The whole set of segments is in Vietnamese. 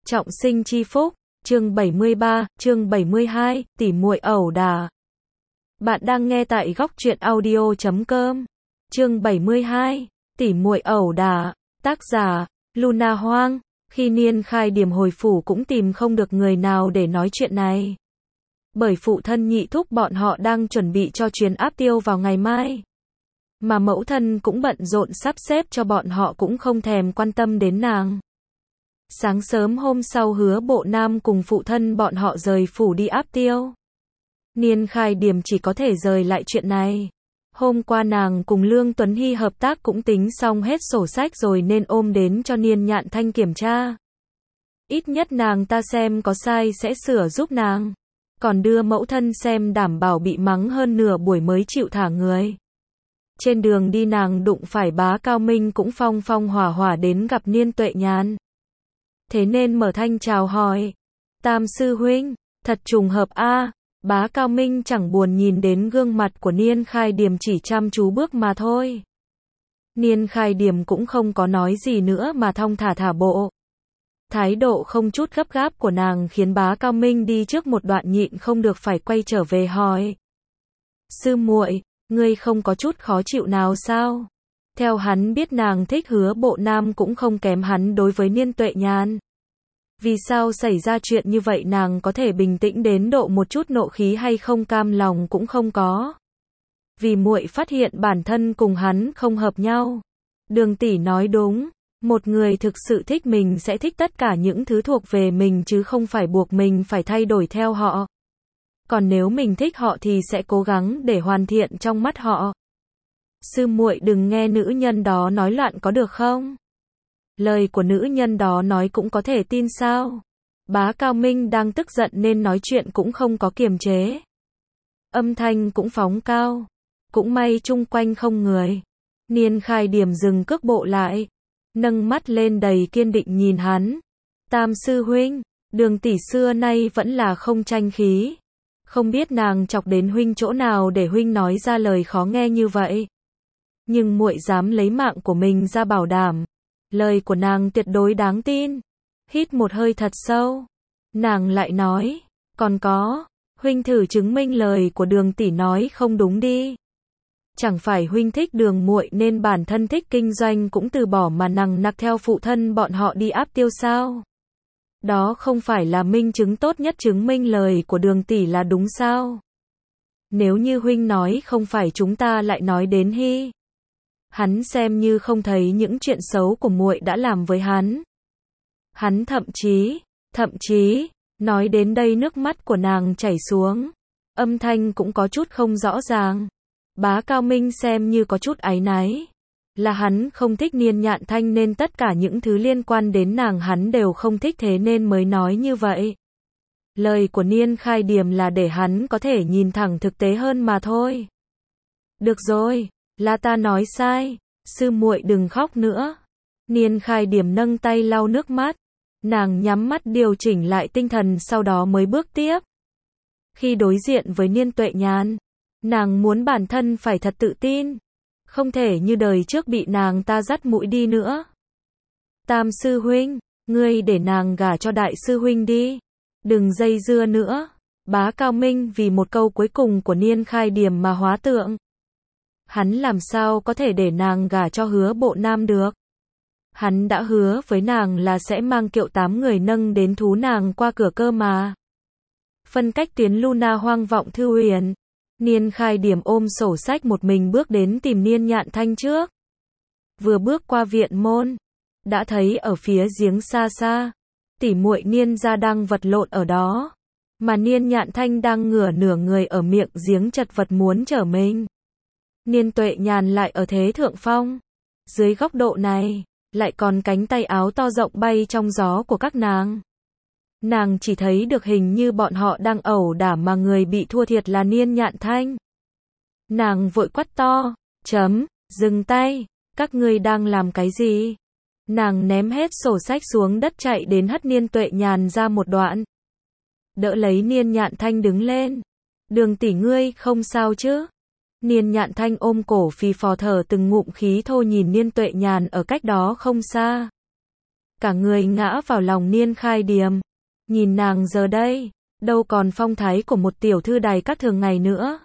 Trọng sinh chi phúc, chương 73, chương 72, tỉ muội ẩu đả. Bạn đang nghe tại góc truyện audio.com. Chương 72, tỉ muội ẩu đả, tác giả, Luna Hoang. Khi Niên Khai Điểm hồi phủ cũng tìm không được người nào để nói chuyện này. Bởi phụ thân nhị thúc bọn họ đang chuẩn bị cho chuyến áp tiêu vào ngày mai. Mà mẫu thân cũng bận rộn sắp xếp cho bọn họ cũng không thèm quan tâm đến nàng. Sáng sớm hôm sau Hứa Bộ Nam cùng phụ thân bọn họ rời phủ đi áp tiêu. Niên Khai Điểm chỉ có thể rời lại chuyện này. Hôm qua nàng cùng Lương Tuấn Hy hợp tác cũng tính xong hết sổ sách rồi nên ôm đến cho Niên Nhạn Thanh kiểm tra. Ít nhất nàng ta xem có sai sẽ sửa giúp nàng. Còn đưa mẫu thân xem đảm bảo bị mắng hơn nửa buổi mới chịu thả người. Trên đường đi nàng đụng phải Bá Cao Minh cũng phong phong hỏa hỏa đến gặp Niên Tuệ Nhàn. Thế nên mở thanh chào hỏi. Tam sư huynh, thật trùng hợp a. Bá Cao Minh chẳng buồn nhìn đến gương mặt của Niên Khai Điểm, chỉ chăm chú bước mà thôi. Niên Khai Điểm cũng không có nói gì nữa mà thong thả thả bộ. Thái độ không chút gấp gáp của nàng khiến Bá Cao Minh đi trước một đoạn nhịn không được phải quay trở về hỏi. Sư muội, ngươi không có chút khó chịu nào sao? Theo hắn biết nàng thích Hứa Bộ Nam cũng không kém hắn đối với Niên Tuệ Nhàn. Vì sao xảy ra chuyện như vậy nàng có thể bình tĩnh đến độ một chút nộ khí hay không cam lòng cũng không có. Vì muội phát hiện bản thân cùng hắn không hợp nhau. Đường tỷ nói đúng, một người thực sự thích mình sẽ thích tất cả những thứ thuộc về mình chứ không phải buộc mình phải thay đổi theo họ. Còn nếu mình thích họ thì sẽ cố gắng để hoàn thiện trong mắt họ. Sư muội đừng nghe nữ nhân đó nói loạn có được không? Lời của nữ nhân đó nói cũng có thể tin sao? Bá Cao Minh đang tức giận nên nói chuyện cũng không có kiềm chế. Âm thanh cũng phóng cao. Cũng may chung quanh không người. Niên Khai Điểm dừng cước bộ lại. Nâng mắt lên đầy kiên định nhìn hắn. Tam sư huynh, Đường tỷ xưa nay vẫn là không tranh khí. Không biết nàng chọc đến huynh chỗ nào để huynh nói ra lời khó nghe như vậy. Nhưng muội dám lấy mạng của mình ra bảo đảm. Lời của nàng tuyệt đối đáng tin. Hít một hơi thật sâu. Nàng lại nói, còn có, huynh thử chứng minh lời của Đường tỷ nói không đúng đi. Chẳng phải huynh thích Đường muội nên bản thân thích kinh doanh cũng từ bỏ mà nằng nặc theo phụ thân bọn họ đi áp tiêu sao? Đó không phải là minh chứng tốt nhất chứng minh lời của Đường tỷ là đúng sao? Nếu như huynh nói không phải chúng ta lại nói đến Hy. Hắn xem như không thấy những chuyện xấu của muội đã làm với hắn. Hắn thậm chí, nói đến đây nước mắt của nàng chảy xuống. Âm thanh cũng có chút không rõ ràng. Bá Cao Minh xem như có chút áy náy. Là hắn không thích Niên Nhạn Thanh nên tất cả những thứ liên quan đến nàng hắn đều không thích thế nên mới nói như vậy. Lời của Niên Khai Điểm là để hắn có thể nhìn thẳng thực tế hơn mà thôi. Được rồi, là ta nói sai, sư muội đừng khóc nữa. Niên Khai Điểm nâng tay lau nước mắt. Nàng nhắm mắt điều chỉnh lại tinh thần sau đó mới bước tiếp. Khi đối diện với Niên Tuệ Nhàn, nàng muốn bản thân phải thật tự tin. Không thể như đời trước bị nàng ta dắt mũi đi nữa. Tam sư huynh, ngươi để nàng gả cho đại sư huynh đi. Đừng dây dưa nữa. Bá Cao Minh vì một câu cuối cùng của Niên Khai Điểm mà hóa tượng. Hắn làm sao có thể để nàng gả cho Hứa Bộ Nam được. Hắn đã hứa với nàng là sẽ mang kiệu 8 người nâng đến thú nàng qua cửa cơ mà. Phân cách tuyến Luna Hoang vọng thư huyền. Niên Khai Điểm ôm sổ sách một mình bước đến tìm Niên Nhạn Thanh trước. Vừa bước qua viện môn, đã thấy ở phía giếng xa xa, tỷ muội Niên gia đang vật lộn ở đó. Mà Niên Nhạn Thanh đang ngửa nửa người ở miệng giếng chật vật muốn trở mình. Niên Tuệ Nhàn lại ở thế thượng phong. Dưới góc độ này, lại còn cánh tay áo to rộng bay trong gió của các nàng. Nàng chỉ thấy được hình như bọn họ đang ẩu đả mà người bị thua thiệt là Niên Nhạn Thanh. Nàng vội quát to, dừng tay, các ngươi đang làm cái gì? Nàng ném hết sổ sách xuống đất chạy đến hất Niên Tuệ Nhàn ra một đoạn. Đỡ lấy Niên Nhạn Thanh đứng lên. Đường tỷ ngươi không sao chứ? Niên Nhạn Thanh ôm cổ phì phò thở từng ngụm khí thô nhìn Niên Tuệ Nhàn ở cách đó không xa. cả người ngã vào lòng Niên Khai Điềm. Nhìn nàng giờ đây, đâu còn phong thái của một tiểu thư đài các thường ngày nữa.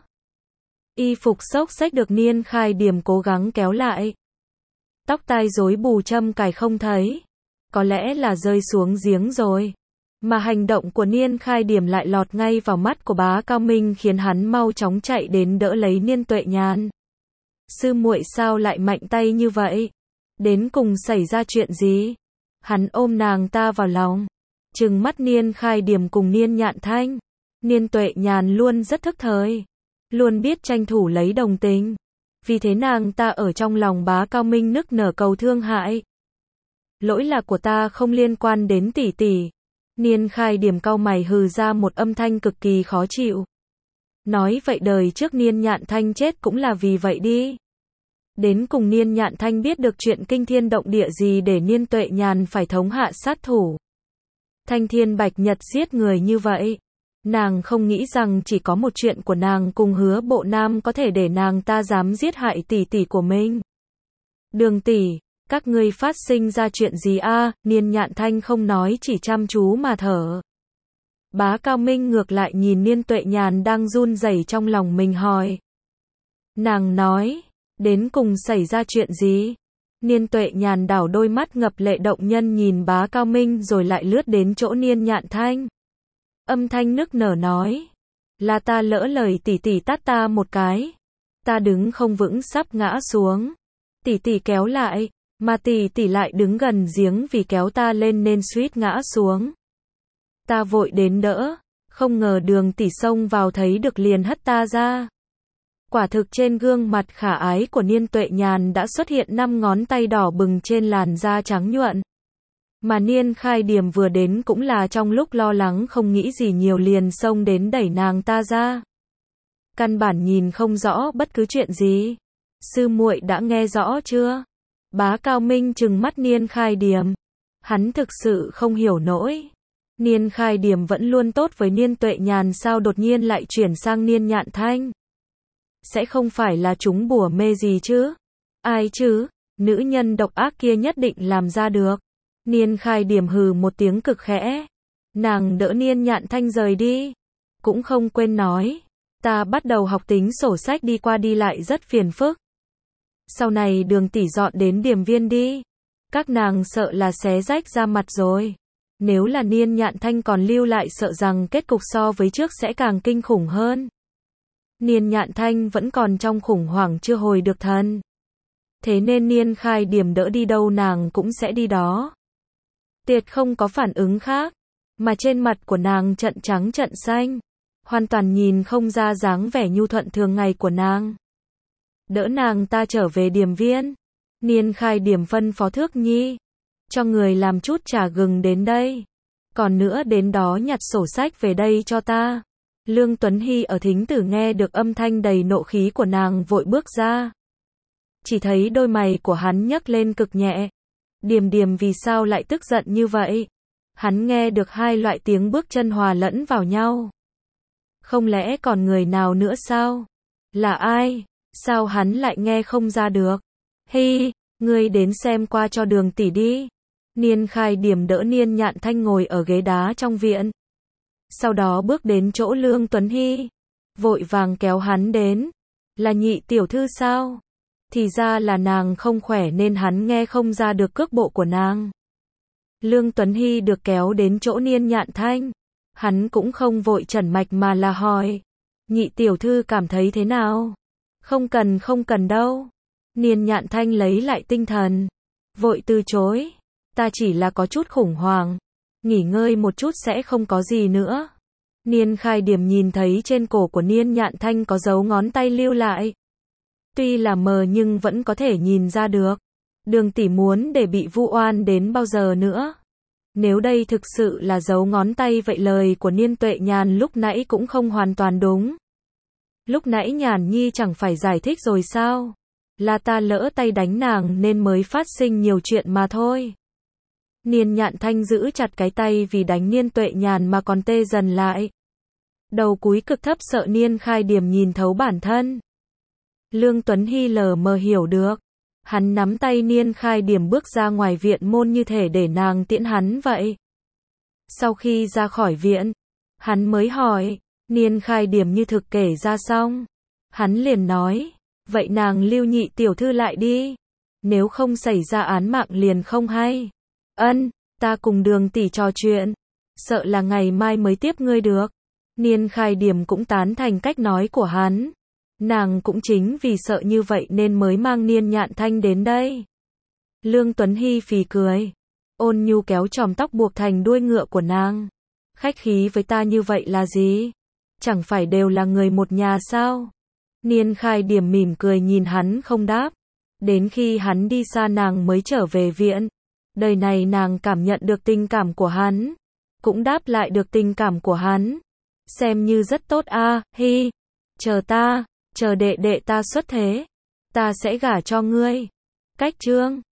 Y phục xốc xếch được Niên Khai Điềm cố gắng kéo lại. Tóc tai rối bù châm cài không thấy. Có lẽ là rơi xuống giếng rồi. Mà hành động của Niên Khai Điềm lại lọt ngay vào mắt của Bá Cao Minh khiến hắn mau chóng chạy đến đỡ lấy Niên Tuệ Nhàn. Sư muội sao lại mạnh tay như vậy? Đến cùng xảy ra chuyện gì? Hắn ôm nàng ta vào lòng. Trừng mắt Niên Khai Điềm cùng Niên Nhạn Thanh. Niên Tuệ Nhàn luôn rất thức thời. Luôn biết tranh thủ lấy đồng tình. Vì thế nàng ta ở trong lòng Bá Cao Minh nức nở cầu thương hại. Lỗi là của ta không liên quan đến tỷ tỷ. Niên Khai Điềm cau mày hừ ra một âm thanh cực kỳ khó chịu. Nói vậy đời trước Niên Nhạn Thanh chết cũng là vì vậy đi. Đến cùng Niên Nhạn Thanh biết được chuyện kinh thiên động địa gì để Niên Tuệ Nhàn phải thống hạ sát thủ. Thanh Thiên Bạch Nhật giết người như vậy. Nàng không nghĩ rằng chỉ có một chuyện của nàng cùng Hứa Bộ Nam có thể để nàng ta dám giết hại tỷ tỷ của mình. Đường tỷ, các ngươi phát sinh ra chuyện gì a? Niên Nhạn Thanh không nói chỉ chăm chú mà thở. Bá Cao Minh ngược lại nhìn Niên Tuệ Nhàn đang run rẩy trong lòng mình hỏi. Nàng nói, đến cùng xảy ra chuyện gì? Niên Tuệ Nhàn đảo đôi mắt ngập lệ động nhân nhìn Bá Cao Minh rồi lại lướt đến chỗ Niên Nhạn Thanh. Âm thanh nức nở nói, là ta lỡ lời tỷ tỷ tát ta một cái. Ta đứng không vững sắp ngã xuống. Tỷ tỷ kéo lại, mà tỷ tỷ lại đứng gần giếng vì kéo ta lên nên suýt ngã xuống. Ta vội đến đỡ, không ngờ Đường tỷ xông vào thấy được liền hất ta ra. Quả thực trên gương mặt khả ái của Niên Tuệ Nhàn đã xuất hiện 5 ngón tay đỏ bừng trên làn da trắng nhuận. Mà Niên Khai Điềm vừa đến cũng là trong lúc lo lắng không nghĩ gì nhiều liền xông đến đẩy nàng ta ra. Căn bản nhìn không rõ bất cứ chuyện gì. Sư muội đã nghe rõ chưa? Bá Cao Minh trừng mắt Niên Khai Điềm. Hắn thực sự không hiểu nổi. Niên Khai Điềm vẫn luôn tốt với Niên Tuệ Nhàn sao đột nhiên lại chuyển sang Niên Nhạn Thanh? Sẽ không phải là chúng bùa mê gì chứ? Ai chứ? Nữ nhân độc ác kia nhất định làm ra được. Niên Khai Điềm hừ một tiếng cực khẽ. Nàng đỡ Niên Nhạn Thanh rời đi. Cũng không quên nói. Ta bắt đầu học tính sổ sách đi qua đi lại rất phiền phức. Sau này Đường tỷ dọn đến Điềm Viên đi. Các nàng sợ là xé rách ra mặt rồi. Nếu là Niên Nhạn Thanh còn lưu lại sợ rằng kết cục so với trước sẽ càng kinh khủng hơn. Niên Nhạn Thanh vẫn còn trong khủng hoảng chưa hồi được thần. Thế nên Niên Khai Điềm đỡ đi đâu nàng cũng sẽ đi đó. Tiệt không có phản ứng khác. Mà trên mặt của nàng trận trắng trận xanh. Hoàn toàn nhìn không ra dáng vẻ nhu thuận thường ngày của nàng. Đỡ nàng ta trở về Điềm Viên. Niên Khai Điềm phân phó Thước Nhi. Cho người làm chút trà gừng đến đây. Còn nữa đến đó nhặt sổ sách về đây cho ta. Lương Tuấn Hy ở thính tử nghe được âm thanh đầy nộ khí của nàng vội bước ra. Chỉ thấy đôi mày của hắn nhấc lên cực nhẹ. Điềm Điềm vì sao lại tức giận như vậy? Hắn nghe được hai loại tiếng bước chân hòa lẫn vào nhau. Không lẽ còn người nào nữa sao? Là ai? Sao hắn lại nghe không ra được? Hi, ngươi đến xem qua cho Đường tỷ đi. Niên Khai Điềm đỡ Niên Nhạn Thanh ngồi ở ghế đá trong viện. Sau đó bước đến chỗ Lương Tuấn Hy. Vội vàng kéo hắn đến. Là Nhị tiểu thư sao? Thì ra là nàng không khỏe nên hắn nghe không ra được cước bộ của nàng. Lương Tuấn Hy được kéo đến chỗ Niên Nhạn Thanh. Hắn cũng không vội trần mạch mà là hỏi. Nhị tiểu thư cảm thấy thế nào? Không cần đâu. Niên Nhạn Thanh lấy lại tinh thần. Vội từ chối. Ta chỉ là có chút khủng hoảng. Nghỉ ngơi một chút sẽ không có gì nữa. Niên Khai Điềm nhìn thấy trên cổ của Niên Nhạn Thanh có dấu ngón tay lưu lại. Tuy là mờ nhưng vẫn có thể nhìn ra được. Đường tỷ muốn để bị vu oan đến bao giờ nữa? Nếu đây thực sự là dấu ngón tay vậy lời của Niên Tuệ Nhàn lúc nãy cũng không hoàn toàn đúng. Lúc nãy Nhàn Nhi chẳng phải giải thích rồi sao? Là ta lỡ tay đánh nàng nên mới phát sinh nhiều chuyện mà thôi. Niên Nhạn Thanh giữ chặt cái tay vì đánh Niên Tuệ Nhàn mà còn tê dần lại. Đầu cúi cực thấp sợ Niên Khai Điềm nhìn thấu bản thân. Lương Tuấn Hy lờ mờ hiểu được. Hắn nắm tay Niên Khai Điểm bước ra ngoài viện môn như thể để nàng tiễn hắn vậy. Sau khi ra khỏi viện, hắn mới hỏi, Niên Khai Điểm như thực kể ra xong. Hắn liền nói, vậy nàng lưu nhị tiểu thư lại đi. Nếu không xảy ra án mạng liền không hay. Ân, ta cùng Đường tỷ trò chuyện. Sợ là ngày mai mới tiếp ngươi được. Niên Khai Điểm cũng tán thành cách nói của hắn. Nàng cũng chính vì sợ như vậy nên mới mang Niên Nhạn Thanh đến đây. Lương Tuấn Hy phì cười. Ôn nhu kéo chòm tóc buộc thành đuôi ngựa của nàng. Khách khí với ta như vậy là gì? Chẳng phải đều là người một nhà sao? Niên Khai Điểm mỉm cười nhìn hắn không đáp. Đến khi hắn đi xa nàng mới trở về viện. Đời này nàng cảm nhận được tình cảm của hắn. Cũng đáp lại được tình cảm của hắn. Xem như rất tốt a, hi. Chờ đệ đệ ta xuất thế. Ta sẽ gả cho ngươi. Cách chương